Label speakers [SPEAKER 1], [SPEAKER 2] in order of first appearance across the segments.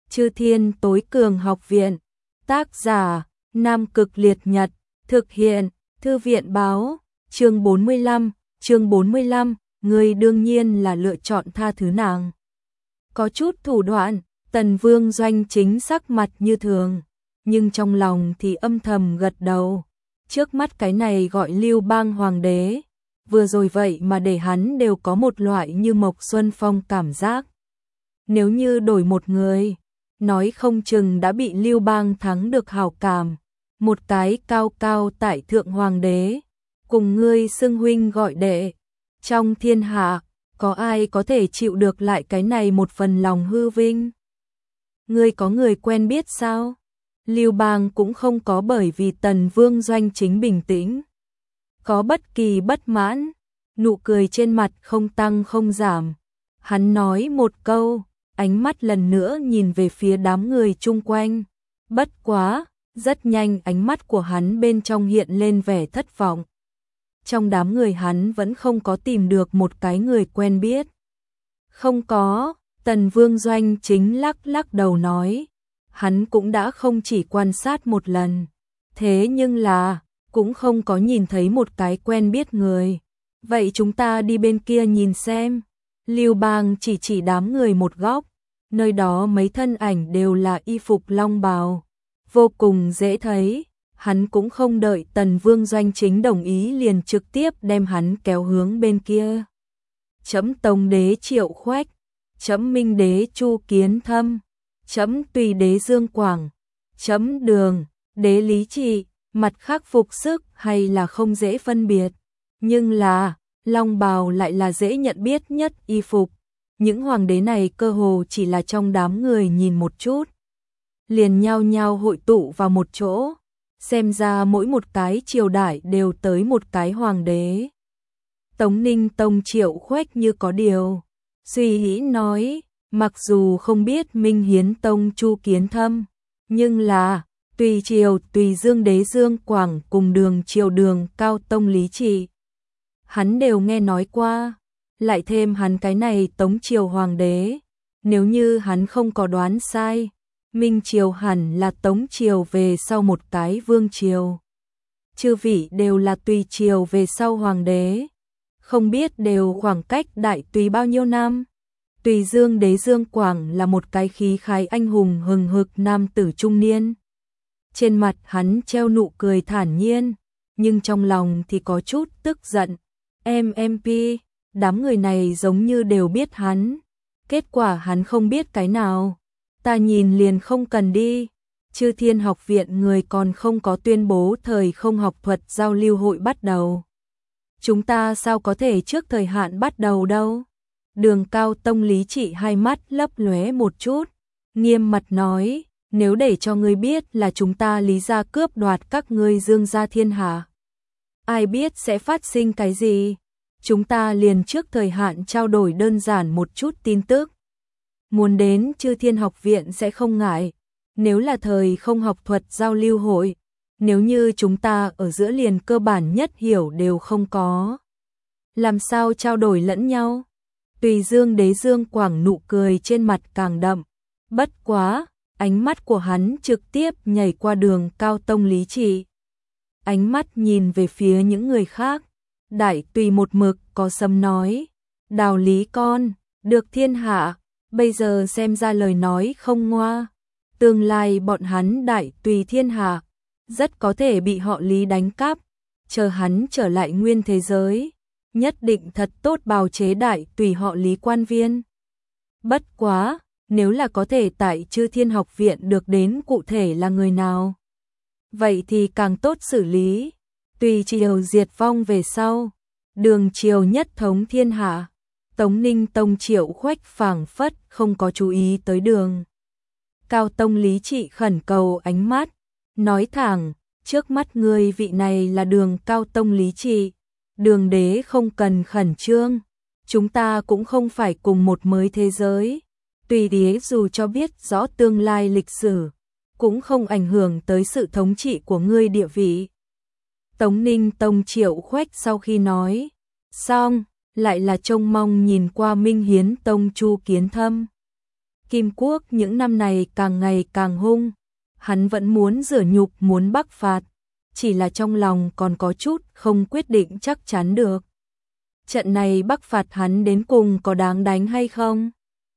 [SPEAKER 1] Chư Thiên Tối Cường Học Viện. Tác giả Nam Cực Liệt Nhật. Thực hiện Thư viện Báo. Chương 45, người đương nhiên là lựa chọn tha thứ nàng. Có chút thủ đoạn, Tần Vương Doanh Chính sắc mặt như thường, nhưng trong lòng thì âm thầm gật đầu. Trước mắt cái này gọi Lưu Bang Hoàng đế, vừa rồi vậy mà để hắn đều có một loại như Mộc Xuân Phong cảm giác. Nếu như đổi một người, nói không chừng đã bị Lưu Bang thắng được hảo cảm. Một cái cao cao tại thượng hoàng đế, cùng ngươi xưng huynh gọi đệ. Trong thiên hạ, có ai có thể chịu được lại cái này một phần lòng hư vinh? Ngươi có người quen biết sao? Lưu Bang cũng không có bởi vì Tần Vương Doanh Chính bình tĩnh có bất kỳ bất mãn, nụ cười trên mặt không tăng không giảm. Hắn nói một câu, ánh mắt lần nữa nhìn về phía đám người chung quanh. Bất quá, rất nhanh ánh mắt của hắn bên trong hiện lên vẻ thất vọng. Trong đám người hắn vẫn không có tìm được một cái người quen biết. Không có, Tần Vương Doanh Chính lắc đầu nói. Hắn cũng đã không chỉ quan sát một lần, thế nhưng là cũng không có nhìn thấy một cái quen biết người. Vậy chúng ta đi bên kia nhìn xem. Lưu Bang chỉ đám người một góc, nơi đó mấy thân ảnh đều là y phục long bào, vô cùng dễ thấy. Hắn cũng không đợi Tần Vương Doanh Chính đồng ý liền trực tiếp đem hắn kéo hướng bên kia. Chấm Tông Đế Triệu Khoách, chấm Minh Đế Chu Kiến Thâm, chấm Tùy Đế Dương Quảng, chấm Đường Đế Lý Trị. Mặt khác phục sức hay là không dễ phân biệt, nhưng là long bào lại là dễ nhận biết nhất y phục. Những hoàng đế này cơ hồ chỉ là trong đám người nhìn một chút, liền nhao nhao hội tụ vào một chỗ. Xem ra mỗi một cái triều đại đều tới một cái hoàng đế. Tống Ninh Tông Triệu Khoách như có điều suy nghĩ nói, mặc dù không biết Minh Hiến Tông Chu Kiến Thâm, nhưng là Tùy Triều Tùy Dương Đế Dương Quảng cùng Đường Triều Đường Cao Tông Lý Trị, hắn đều nghe nói qua. Lại thêm hắn cái này Tống Triều Hoàng đế, nếu như hắn không có đoán sai, Minh Triều hẳn là Tống Triều về sau một cái Vương Triều. Chư vị đều là Tùy Triều về sau Hoàng đế, không biết đều khoảng cách đại tùy bao nhiêu năm. Tùy Dương Đế Dương Quảng là một cái khí khái anh hùng hừng hực nam tử trung niên. Trên mặt hắn treo nụ cười thản nhiên, nhưng trong lòng thì có chút tức giận. MMP, đám người này giống như đều biết hắn, kết quả hắn không biết cái nào. Ta nhìn liền không cần đi. Chư Thiên Học Viện người còn không có tuyên bố thời không học thuật giao lưu hội bắt đầu. Chúng ta sao có thể trước thời hạn bắt đầu đâu? Đường Cao Tông Lý Trị hai mắt lấp lóe một chút, nghiêm mặt nói, nếu để cho ngươi biết là chúng ta Lý gia cướp đoạt các ngươi Dương gia thiên hạ, ai biết sẽ phát sinh cái gì? Chúng ta liền trước thời hạn trao đổi đơn giản một chút tin tức. Muốn đến Chư Thiên Học Viện sẽ không ngại. Nếu là thời không học thuật giao lưu hội, nếu như chúng ta ở giữa liền cơ bản nhất hiểu đều không có, làm sao trao đổi lẫn nhau? Tùy Dương Đế Dương Quảng nụ cười trên mặt càng đậm. Bất quá, ánh mắt của hắn trực tiếp nhảy qua Đường Cao Tông Lý Trị. Ánh mắt nhìn về phía những người khác. Đại Tùy một mực có sấm nói, Đào Lý con, được thiên hạ, bây giờ xem ra lời nói không ngoa. Tương lai bọn hắn Đại Tùy thiên hạ, rất có thể bị họ Lý đánh cắp. Chờ hắn trở lại nguyên thế giới, nhất định thật tốt bào chế Đại Tùy họ Lý quan viên. Bất quá, nếu là có thể tại Chư Thiên Học Viện được đến cụ thể là người nào, vậy thì càng tốt xử lý. Tùy Triều diệt vong về sau, Đường Triều nhất thống thiên hạ. Tống Ninh Tông Triệu Khoách phảng phất không có chú ý tới Đường Cao Tông Lý Trị khẩn cầu ánh mắt, nói thẳng, trước mắt ngươi vị này là Đường Cao Tông Lý Trị, Đường đế không cần khẩn trương, chúng ta cũng không phải cùng một mới thế giới. Tùy đế dù cho biết rõ tương lai lịch sử, cũng không ảnh hưởng tới sự thống trị của ngươi địa vị. Tống Ninh Tông Triệu Khoách sau khi nói xong, lại là trông mong nhìn qua Minh Hiến Tông Chu Kiến Thâm. Kim Quốc những năm này càng ngày càng hung, hắn vẫn muốn rửa nhục muốn bắc phạt, chỉ là trong lòng còn có chút không quyết định chắc chắn được. Trận này bắc phạt hắn đến cùng có đáng đánh hay không?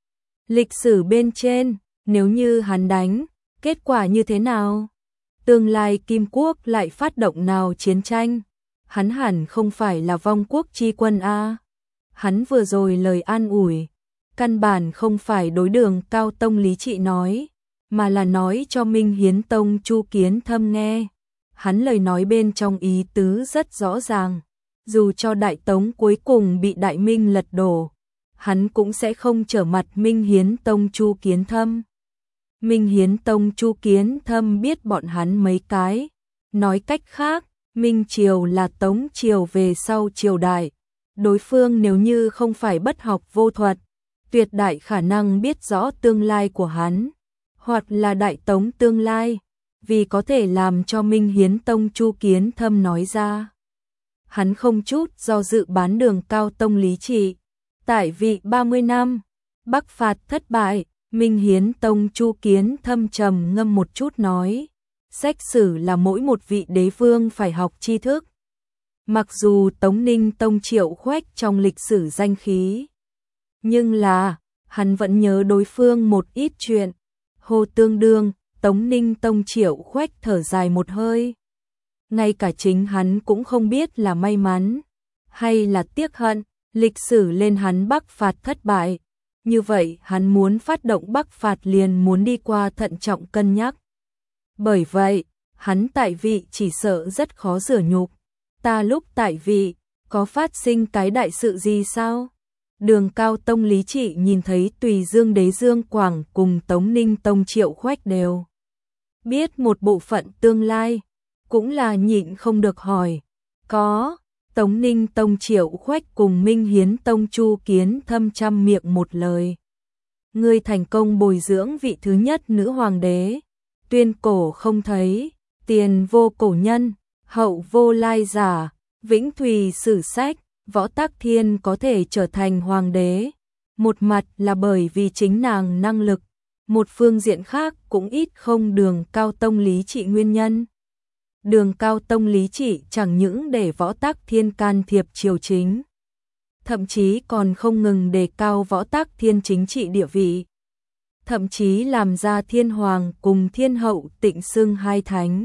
[SPEAKER 1] Lịch sử bên trên, nếu như hắn đánh, kết quả như thế nào? Tương lai Kim Quốc lại phát động nào chiến tranh? Hắn hẳn không phải là vong quốc chi quân a. Hắn vừa rồi lời an ủi, căn bản không phải đối Đường Cao Tông Lý Trị nói, mà là nói cho Minh Hiến Tông Chu Kiến Thâm nghe. Hắn lời nói bên trong ý tứ rất rõ ràng, dù cho Đại Tống cuối cùng bị Đại Minh lật đổ, hắn cũng sẽ không trở mặt Minh Hiến Tông Chu Kiến Thâm. Minh Hiến Tông Chu Kiến Thâm biết bọn hắn mấy cái, nói cách khác, Minh Triều là Tống Triều về sau triều đại, đối phương nếu như không phải bất học vô thuật, tuyệt đại khả năng biết rõ tương lai của hắn, hoặc là Đại Tống tương lai, vì có thể làm cho Minh Hiến Tông Chu Kiến Thâm nói ra. Hắn không chút do dự bán Đường Cao Tông Lý Trị. Tại vị 30 năm, bắc phạt thất bại, Minh Hiến Tông Chu Kiến Thâm trầm ngâm một chút nói, sách sử là mỗi một vị đế vương phải học tri thức. Mặc dù Tống Ninh Tông Triệu Khoách trong lịch sử danh khí, nhưng là, hắn vẫn nhớ đối phương một ít chuyện. Hồ Tương Đương, Tống Ninh Tông Triệu Khoách thở dài một hơi. Ngay cả chính hắn cũng không biết là may mắn, hay là tiếc hận, lịch sử lên hắn bắc phạt thất bại. Như vậy hắn muốn phát động bắc phạt liền muốn đi qua thận trọng cân nhắc. Bởi vậy, hắn tại vị chỉ sợ rất khó rửa nhục. Ta lúc tại vị, có phát sinh cái đại sự gì sao? Đường Cao Tông Lý Trị nhìn thấy Tùy Dương Đế Dương Quảng cùng Tống Ninh Tông Triệu Khoách đều biết một bộ phận tương lai, cũng là nhịn không được hỏi. Có, Tống Ninh Tông Triệu Khoách cùng Minh Hiến Tông Chu Kiến Thâm trăm miệng một lời. Ngươi thành công bồi dưỡng vị thứ nhất nữ hoàng đế, tuyên cổ không thấy, tiền vô cổ nhân, hậu vô lai giả, vĩnh thùy sử sách, Võ Tắc Thiên có thể trở thành hoàng đế. Một mặt là bởi vì chính nàng năng lực, một phương diện khác cũng ít không Đường Cao Tông Lý Trị nguyên nhân. Đường Cao Tông Lý Trị chẳng những để Võ Tắc Thiên can thiệp triều chính, thậm chí còn không ngừng đề cao Võ Tắc Thiên chính trị địa vị, thậm chí làm ra Thiên Hoàng cùng Thiên Hậu tịnh xưng hai thánh.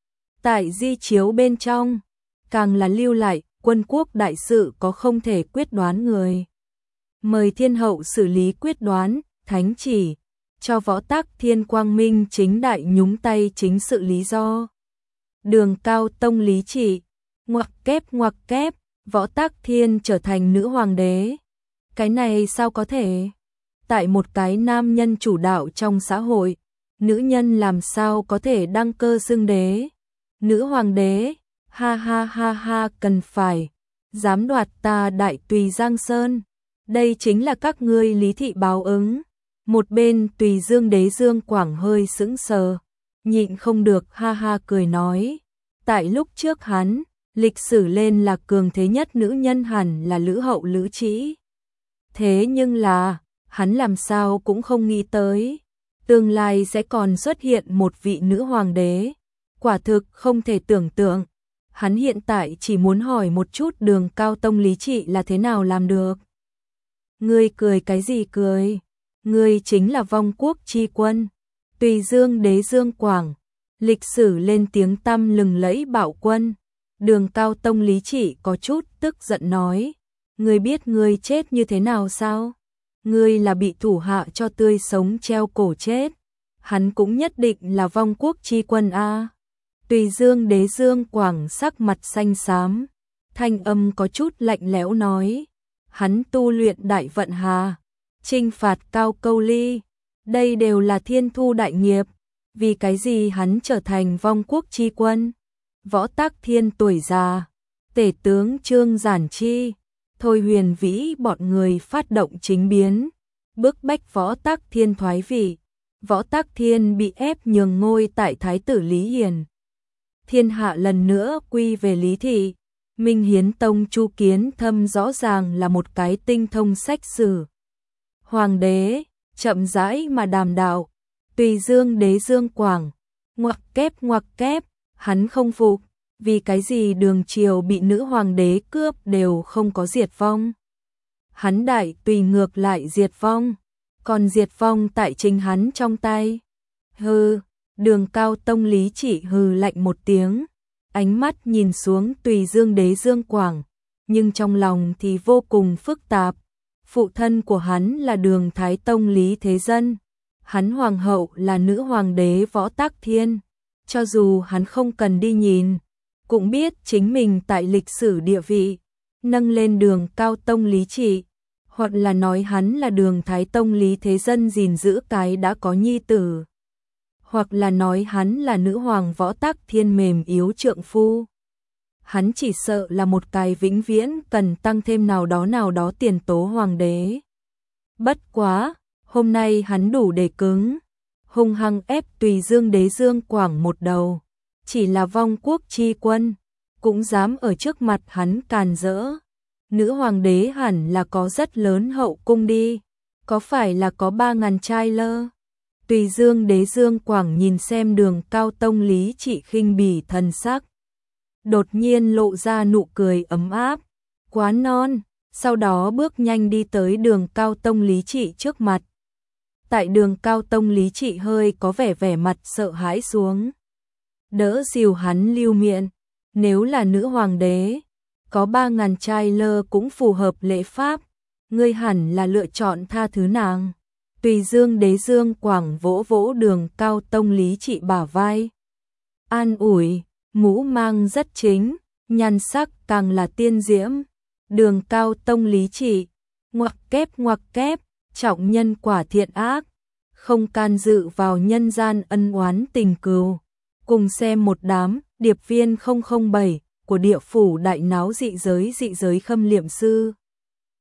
[SPEAKER 1] Tại di chiếu bên trong, càng là lưu lại quân quốc đại sự có không thể quyết đoán người, mời Thiên Hậu xử lý quyết đoán, thánh chỉ, cho Võ Tắc Thiên quang minh chính đại nhúng tay chính sự lý do. Đường Cao Tông Lý Trị, ngoặc kép, Võ Tắc Thiên trở thành nữ hoàng đế. Cái này sao có thể? Tại một cái nam nhân chủ đạo trong xã hội, nữ nhân làm sao có thể đăng cơ xưng đế? Nữ hoàng đế, ha ha ha ha, cần phải, dám đoạt ta Đại Tùy Giang Sơn. Đây chính là các ngươi Lý thị báo ứng. Một bên Tùy Dương Đế Dương Quảng hơi sững sờ, nhịn không được ha ha cười nói, tại lúc trước hắn, lịch sử lên là cường thế nhất nữ nhân hẳn là Lữ Hậu Lữ Trĩ. Thế nhưng là, hắn làm sao cũng không nghĩ tới, tương lai sẽ còn xuất hiện một vị nữ hoàng đế, quả thực không thể tưởng tượng. Hắn hiện tại chỉ muốn hỏi một chút Đường Cao Tông Lý Trị là thế nào làm được. Ngươi cười cái gì cười? Ngươi chính là vong quốc chi quân, Tùy Dương Đế Dương Quảng, lịch sử lên tiếng tăm lừng lẫy bạo quân. Đường Cao Tông Lý Trị có chút tức giận nói, ngươi biết ngươi chết như thế nào sao? Ngươi là bị thủ hạ cho tươi sống treo cổ chết, hắn cũng nhất định là vong quốc chi quân a. Tùy Dương Đế Dương Quảng sắc mặt xanh xám, thanh âm có chút lạnh lẽo nói, hắn tu luyện đại vận hà, chinh phạt Cao Câu Ly, đây đều là thiên thu đại nghiệp, vì cái gì hắn trở thành vong quốc chi quân? Võ Tắc Thiên tuổi già, tể tướng Trương Giản Chi, Thôi Huyền Vĩ bọn người phát động chính biến, bức bách Võ Tắc Thiên thoái vị. Võ Tắc Thiên bị ép nhường ngôi tại Thái tử Lý Hiền. Thiên hạ lần nữa quy về Lý thị. Minh Hiến Tông Chu Kiến Thâm rõ ràng là một cái tinh thông sách sử. Hoàng đế, chậm rãi mà đàm đạo. Tùy Dương đế Dương Quảng, ngoặc kép, hắn không phục, vì cái gì Đường triều bị nữ hoàng đế cướp đều không có diệt vong. Hắn Đại Tùy ngược lại diệt vong, còn diệt vong tại chính hắn trong tay. Hừ, Đường Cao Tông Lý Chỉ hừ lạnh một tiếng, ánh mắt nhìn xuống Tùy Dương đế Dương Quảng, nhưng trong lòng thì vô cùng phức tạp. Phụ thân của hắn là Đường Thái Tông Lý Thế Dân, hắn hoàng hậu là nữ hoàng đế Võ Tắc Thiên. Cho dù hắn không cần đi nhìn, cũng biết chính mình tại lịch sử địa vị, nâng lên Đường Cao Tông Lý Chỉ, hoặc là nói hắn là Đường Thái Tông Lý Thế Dân gìn giữ cái đã có nhi tử, hoặc là nói hắn là nữ hoàng Võ Tắc Thiên mềm yếu trượng phu. Hắn chỉ sợ là một cái vĩnh viễn cần tăng thêm nào đó tiền tố hoàng đế. Bất quá, hôm nay hắn đủ để cứng, hung hăng ép Tùy Dương đế Dương Quảng một đầu, chỉ là vong quốc chi quân, cũng dám ở trước mặt hắn càn rỡ. Nữ hoàng đế hẳn là có rất lớn hậu cung đi, có phải là có 3.000 trai lơ? Tùy Dương đế Dương Quảng nhìn xem Đường Cao Tông Lý Chỉ khinh bỉ thần sắc, đột nhiên lộ ra nụ cười ấm áp, quá non, sau đó bước nhanh đi tới Đường Cao Tông Lý Chỉ trước mặt. Tại Đường Cao Tông Lý Chỉ hơi có vẻ mặt sợ hãi xuống, đỡ dìu hắn lưu miệng, nếu là nữ hoàng đế, có 3.000 trai lơ cũng phù hợp lễ pháp, ngươi hẳn là lựa chọn tha thứ nàng. Tùy Dương đế Dương Quảng vỗ vỗ Đường Cao Tông Lý Chỉ bả vai, an ủi, mũ mang rất chính, nhan sắc càng là tiên diễm. Đường Cao Tông Lý Chỉ, ngoặc kép, trọng nhân quả thiện ác, không can dự vào nhân gian ân oán tình cừu. Cùng xem một đám điệp viên 007 của địa phủ đại náo dị giới khâm liệm sư.